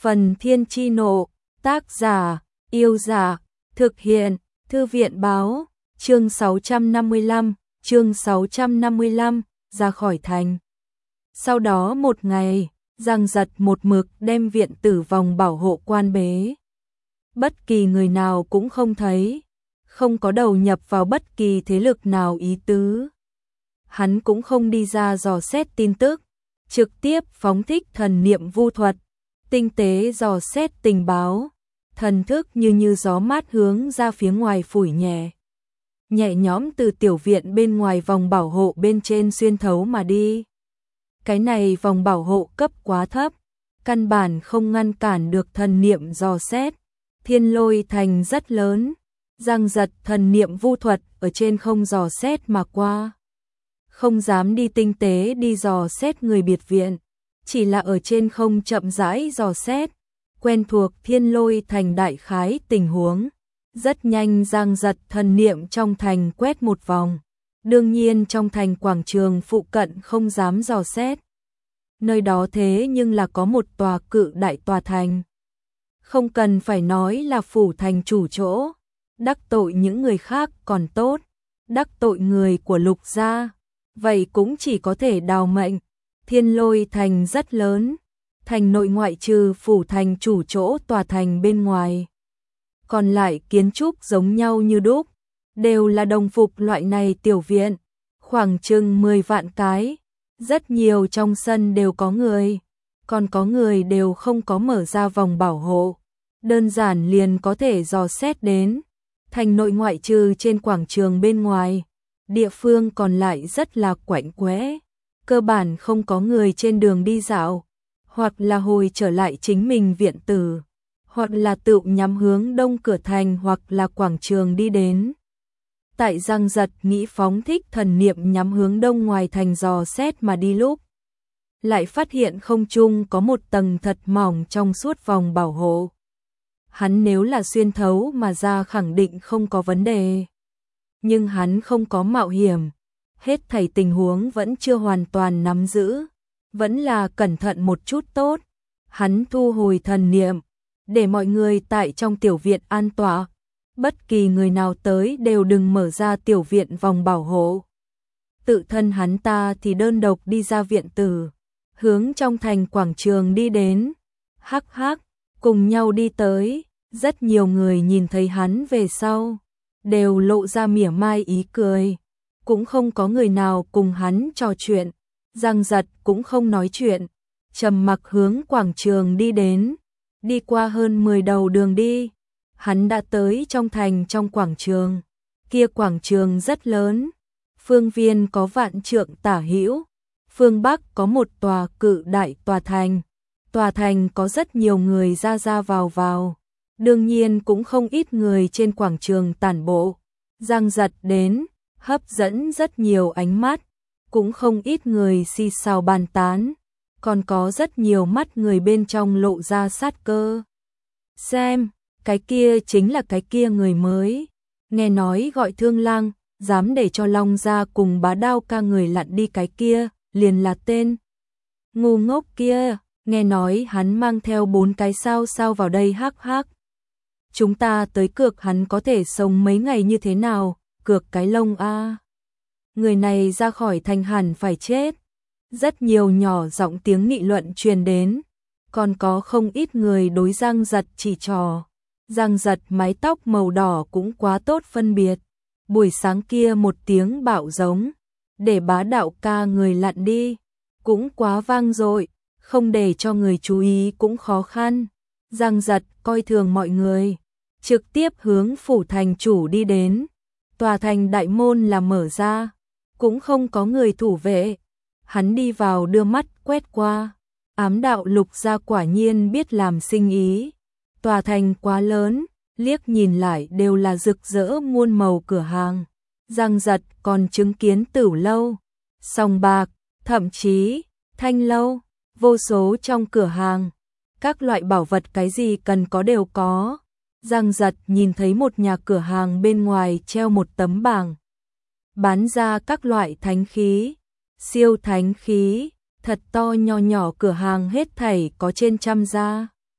Phần Thiên Chi Nộ, tác giả, Yêu Giả, thực hiện, Thư viện Báo, chương 655, ra khỏi thành. Sau đó một ngày, Giang Giật một mực đem viện tử vòng bảo hộ quan bế. Bất kỳ người nào cũng không thấy, không có đầu nhập vào bất kỳ thế lực nào ý tứ. Hắn cũng không đi ra dò xét tin tức, trực tiếp phóng thích thần niệm vu thuật, tinh tế dò xét tình báo, thần thức như gió mát hướng ra phía ngoài phủi nhẹ. Nhẹ nhõm từ tiểu viện bên ngoài vòng bảo hộ bên trên xuyên thấu mà đi. Cái này vòng bảo hộ cấp quá thấp, căn bản không ngăn cản được thần niệm dò xét. Thiên Lôi Thành rất lớn, Giang Giật thần niệm vu thuật ở trên không dò xét mà qua. Không dám đi tinh tế đi dò xét người biệt viện, chỉ là ở trên không chậm rãi dò xét, quen thuộc Thiên Lôi Thành đại khái tình huống. Rất nhanh Giang Giật thần niệm trong thành quét một vòng, đương nhiên trong thành quảng trường phụ cận không dám dò xét. Nơi đó thế nhưng là có một tòa cự đại tòa thành. Không cần phải nói là phủ thành chủ chỗ, đắc tội những người khác còn tốt, đắc tội người của Lục gia, vậy cũng chỉ có thể đào mệnh. Thiên Lôi Thành rất lớn, thành nội ngoại trừ phủ thành chủ chỗ tòa thành bên ngoài. Còn lại kiến trúc giống nhau như đúc, đều là đồng phục loại này tiểu viện, khoảng chừng 10 vạn cái, rất nhiều trong sân đều có người, còn có người đều không có mở ra vòng bảo hộ, đơn giản liền có thể dò xét đến. Thành nội ngoại trừ trên quảng trường bên ngoài, địa phương còn lại rất là quạnh quẽ, cơ bản không có người trên đường đi dạo, hoặc là hồi trở lại chính mình viện tử, hoặc là tự nhắm hướng đông cửa thành hoặc là quảng trường đi đến. Tại Giang Giật nghĩ phóng thích thần niệm nhắm hướng đông ngoài thành dò xét mà đi lúc, lại phát hiện không trung có một tầng thật mỏng trong suốt vòng bảo hộ. Hắn nếu là xuyên thấu mà ra khẳng định không có vấn đề. Nhưng hắn không có mạo hiểm, hết thảy tình huống vẫn chưa hoàn toàn nắm giữ, vẫn là cẩn thận một chút tốt. Hắn thu hồi thần niệm, để mọi người tại trong tiểu viện an tọa, bất kỳ người nào tới đều đừng mở ra tiểu viện vòng bảo hộ. Tự thân hắn ta thì đơn độc đi ra viện tử, hướng trong thành quảng trường đi đến. Hắc hắc, cùng nhau đi tới, rất nhiều người nhìn thấy hắn về sau, đều lộ ra mỉa mai ý cười, cũng không có người nào cùng hắn trò chuyện. Giang Giật cũng không nói chuyện, trầm mặc hướng quảng trường đi đến. Đi qua hơn 10 đầu đường đi, hắn đã tới trong thành. Trong quảng trường, kia quảng trường rất lớn, phương viên có vạn trượng tả hữu, phương Bắc có một tòa cự đại tòa thành có rất nhiều người ra vào, đương nhiên cũng không ít người trên quảng trường tản bộ. Giang Giật đến, hấp dẫn rất nhiều ánh mắt, cũng không ít người xì xào bàn tán, còn có rất nhiều mắt người bên trong lộ ra sát cơ. Xem, cái kia chính là cái kia người mới, nghe nói gọi Thương Lang, dám để cho Long gia cùng Bá Đao ca người lặn đi, cái kia liền là tên ngu ngốc kia, nghe nói hắn mang theo 4 cái sao vào đây. Hắc hắc, chúng ta tới cược hắn có thể sống mấy ngày như thế nào, cược cái lông a. Người này ra khỏi thành hẳn phải chết. Rất nhiều nhỏ giọng tiếng nghị luận truyền đến, còn có không ít người đối Giang Giật chỉ trò. Giang Giật mái tóc màu đỏ cũng quá tốt phân biệt. Buổi sáng kia một tiếng bạo giống, để Bá Đạo ca người lặn đi, cũng quá vang dội, không để cho người chú ý cũng khó khăn. Giang Giật coi thường mọi người, trực tiếp hướng phủ thành chủ đi đến. Tòa thành đại môn là mở ra, cũng không có người thủ vệ. Hắn đi vào đưa mắt quét qua, ám đạo Lục gia quả nhiên biết làm sinh ý. Tòa thành quá lớn, liếc nhìn lại đều là rực rỡ muôn màu cửa hàng. Giang Giật còn chứng kiến Tửu lâu, sòng bạc, thậm chí Thanh lâu, vô số trong cửa hàng, các loại bảo vật cái gì cần có đều có. Giang Giật nhìn thấy một nhà cửa hàng bên ngoài treo một tấm bảng, bán ra các loại thánh khí, siêu thánh khí, thật to nho nhỏ cửa hàng hết thảy có trên 100 gia.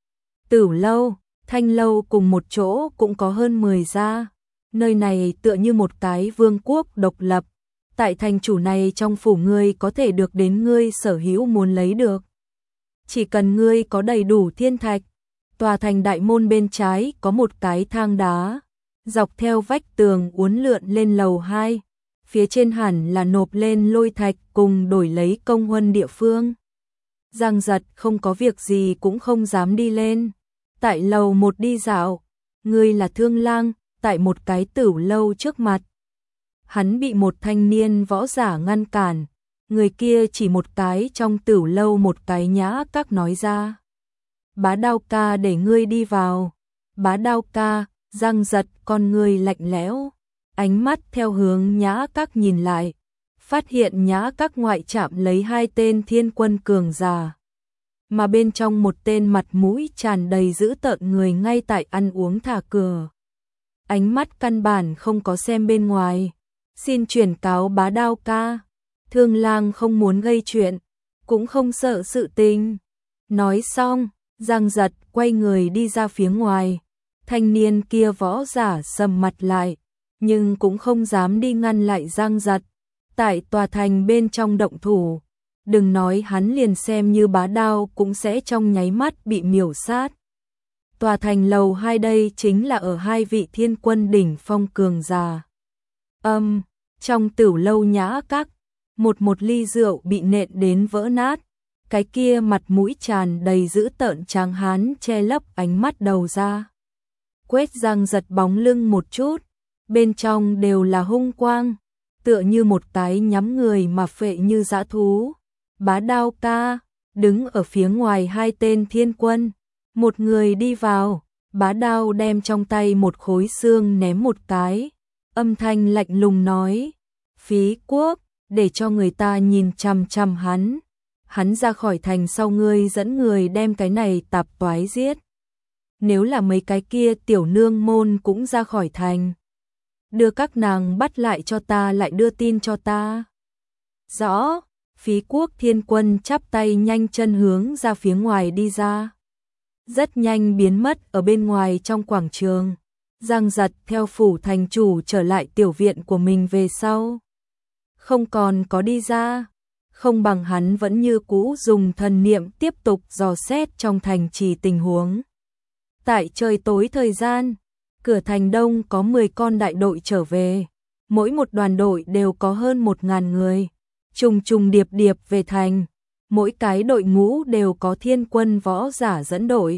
Tửu lâu, Thanh lâu cùng một chỗ cũng có hơn 10 gia. Nơi này tựa như một cái vương quốc độc lập. Tại thành chủ này trong phủ ngươi có thể được đến ngươi sở hữu muốn lấy được. Chỉ cần ngươi có đầy đủ thiên thạch. Tòa thành đại môn bên trái có một cái thang đá. Dọc theo vách tường uốn lượn lên lầu 2. Phía trên hẳn là nộp lên lôi thạch cùng đổi lấy công huân địa phương. Giang Giật không có việc gì cũng không dám đi lên. Tại lầu 1 đi dạo, ngươi là Thương Lang, tại một cái tửu lâu trước mặt. Hắn bị một thanh niên võ giả ngăn cản, người kia chỉ một cái trong tửu lâu một cái nhã các nói ra. Bá Đao ca để ngươi đi vào. Bá Đao ca, Giang Giật con ngươi lạnh lẽo, ánh mắt theo hướng nhã các nhìn lại, phát hiện nhã các ngoại trạm lấy 2 tên thiên quân cường giả. Mà bên trong một tên mặt mũi tràn đầy dữ tợn người ngay tại ăn uống thả cửa. Ánh mắt căn bản không có xem bên ngoài. Xin chuyển cáo Bá Đao ca. Thương Lang không muốn gây chuyện, cũng không sợ sự tình. Nói xong, Giang Giật quay người đi ra phía ngoài. Thanh niên kia võ giả sầm mặt lại, nhưng cũng không dám đi ngăn lại Giang Giật. Tại tòa thành bên trong động thủ, đừng nói hắn liền xem như Bá Đao cũng sẽ trong nháy mắt bị miểu sát. Tòa thành lầu 2 đây chính là ở 2 vị thiên quân đỉnh phong cường giả. Trong tửu lâu nhã các, một ly rượu bị nện đến vỡ nát. Cái kia mặt mũi tràn đầy dữ tợn tráng hán che lấp ánh mắt đầu ra. Quét Giang Giật bóng lưng một chút, bên trong đều là hung quang, tựa như một cái nhắm người mà phệ như dã thú. Bá Đao ca, đứng ở phía ngoài 2 tên thiên quân, một người đi vào, Bá Đao đem trong tay một khối xương ném một cái, âm thanh lạnh lùng nói, Phí Quốc, để cho người ta nhìn chằm chằm hắn. Hắn ra khỏi thành sau ngươi dẫn người đem cái này tạp toái giết. Nếu là mấy cái kia tiểu nương môn cũng ra khỏi thành, đưa các nàng bắt lại cho ta, lại đưa tin cho ta. Rõ. Phí Quốc thiên quân chắp tay nhanh chân hướng ra phía ngoài đi ra. Rất nhanh biến mất ở bên ngoài trong quảng trường. Giang Giật theo phủ thành chủ trở lại tiểu viện của mình về sau. Không còn có đi ra. Không bằng hắn vẫn như cũ dùng thần niệm tiếp tục dò xét trong thành trì tình huống. Tại trời tối thời gian, cửa thành đông có 10 con đại đội trở về. Mỗi một đoàn đội đều có hơn 1000 người. Trùng trùng điệp điệp về thành. Mỗi cái đội ngũ đều có thiên quân võ giả dẫn đội.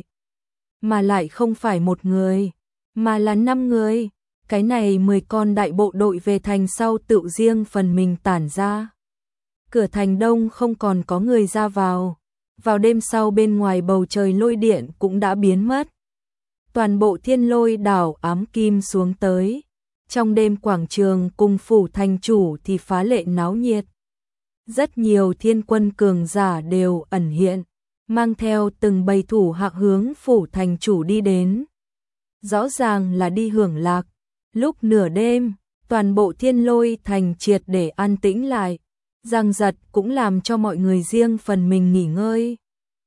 Mà lại không phải một người, mà là 5 người. Cái này 10 con đại bộ đội về thành sau tự riêng phần mình tản ra. Cửa thành đông không còn có người ra vào. Vào đêm sau bên ngoài bầu trời lôi điện cũng đã biến mất. Toàn bộ thiên lôi đảo ám kim xuống tới. Trong đêm quảng trường cùng phủ thành chủ thì phá lệ náo nhiệt. Rất nhiều thiên quân cường giả đều ẩn hiện, mang theo từng bầy thủ hạ hướng phủ thành chủ đi đến. Rõ ràng là đi hưởng lạc. Lúc nửa đêm, toàn bộ thiên lôi thành triệt để an tĩnh lại. Giang Giật cũng làm cho mọi người riêng phần mình nghỉ ngơi.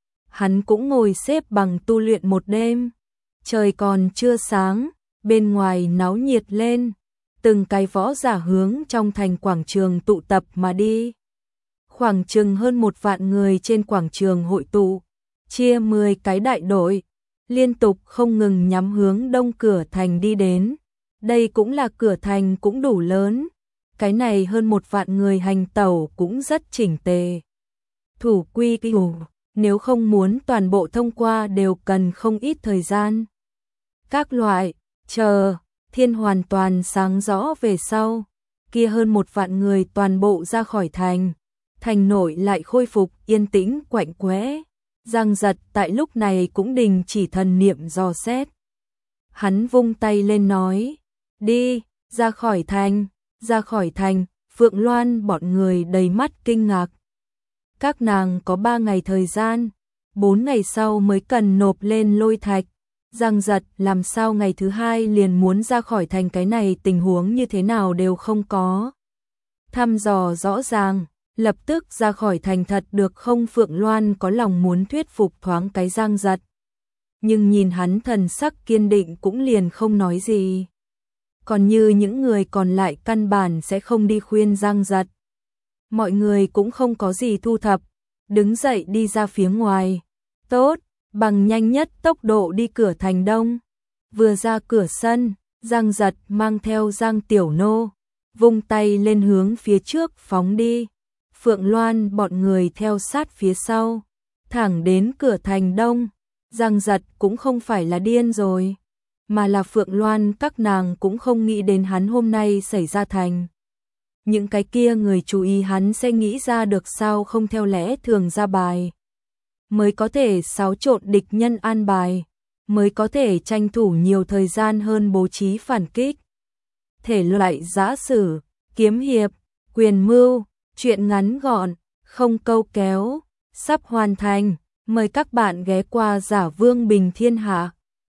Hắn cũng ngồi xếp bằng tu luyện một đêm. Trời còn chưa sáng, bên ngoài náo nhiệt lên. Từng cái võ giả hướng trong thành quảng trường tụ tập mà đi. Khoảng chừng hơn 1 vạn người trên quảng trường hội tụ, chia 10 cái đại đội, liên tục không ngừng nhắm hướng đông cửa thành đi đến. Đây cũng là cửa thành cũng đủ lớn. Cái này hơn 1 vạn người hành tẩu cũng rất chỉnh tề. Thủ quy củ, nếu không muốn toàn bộ thông qua đều cần không ít thời gian. Các loại, chờ, thiên hoàn toàn sáng rõ về sau, kia hơn 1 vạn người toàn bộ ra khỏi thành. Thành nội lại khôi phục yên tĩnh quạnh quẽ. Giang Giật tại lúc này cũng đình chỉ thần niệm dò xét. Hắn vung tay lên nói, đi, ra khỏi thành, ra khỏi thành. Phượng Loan bọn người đầy mắt kinh ngạc. Các nàng có 3 ngày thời gian, 4 ngày sau mới cần nộp lên lôi thạch. Giang Giật làm sao ngày thứ 2 liền muốn ra khỏi thành, cái này tình huống như thế nào đều không có thăm dò rõ ràng. Lập tức ra khỏi thành thật được không? Phượng Loan có lòng muốn thuyết phục thoáng cái Giang Giật. nhưng nhìn hắn thần sắc kiên định cũng liền không nói gì. Còn như những người còn lại căn bản sẽ không đi khuyên Giang Giật. Mọi người cũng không có gì thu thập, đứng dậy đi ra phía ngoài. Tốt, bằng nhanh nhất tốc độ đi cửa thành đông. Vừa ra cửa sân, Giang Giật mang theo Giang Tiểu Nô, vung tay lên hướng phía trước phóng đi. Phượng Loan bọn người theo sát phía sau, thẳng đến cửa thành đông. Giang Giật cũng không phải là điên rồi, mà là Phượng Loan các nàng cũng không nghĩ đến hắn hôm nay xảy ra thành. Những cái kia người chú ý hắn sẽ nghĩ ra được sao không theo lẽ thường ra bài, mới có thể xáo trộn địch nhân an bài, mới có thể tranh thủ nhiều thời gian hơn bố trí phản kích. Thể loại giã sử, kiếm hiệp, quyền mưu, truyện ngắn gọn, không câu kéo, sắp hoàn thành. Mời các bạn ghé qua Giả Vương Bình Thiên Hạ.